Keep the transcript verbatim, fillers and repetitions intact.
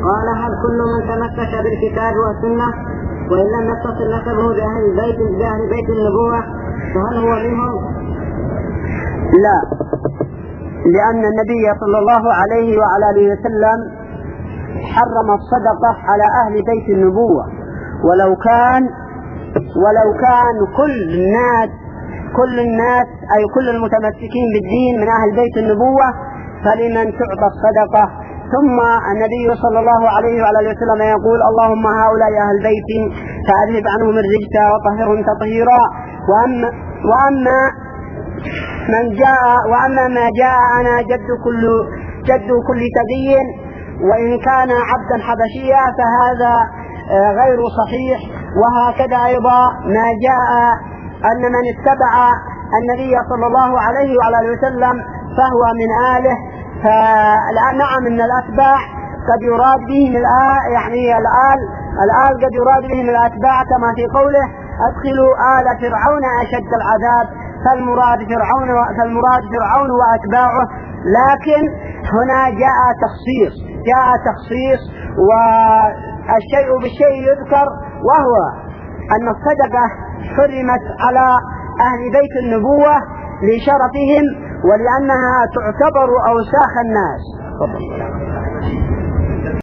قال هل كل من تمسك بالكتاب والسنة وإن لم يتصل نسبه بأهل بيت بأهل بيت النبوة فهل هو منهم؟ لا، لأن النبي صلى الله عليه وعلى آله وسلم حرم الصدقة على أهل بيت النبوة، ولو كان ولو كان كل الناس كل الناس أي كل المتمسكين بالدين من أهل بيت النبوة فلمن تعطى الصدقة. ثم النبي صلى الله عليه وعلى آله وسلم يقول اللهم هؤلاء أهل بيتي فأذهب عنهم الرجس وطهرهم تطهيرا. وأما, وأما من جاء وأما ما جاء أنا جد كل جد كل تقي وإن كان عبدا حبشيا فهذا غير صحيح. وهكذا أيضا ما جاء أن من اتبع النبي صلى الله عليه وعلى آله وسلم فهو من آله. فنعم إن الأتباع قد يراد بهم الآل يعني الآل الآل قد يراد بهم الأتباع كما في قوله أدخلوا آل فرعون أشد العذاب، فالمراد فرعون فالمراد فرعون وأتباعه. لكن هنا جاء تخصيص جاء تخصيص والشيء بالشيء يذكر، وهو أن الصدقة حرمت على أهل بيت النبوة لشرفهم ولأنها تعتبر أوساخ الناس.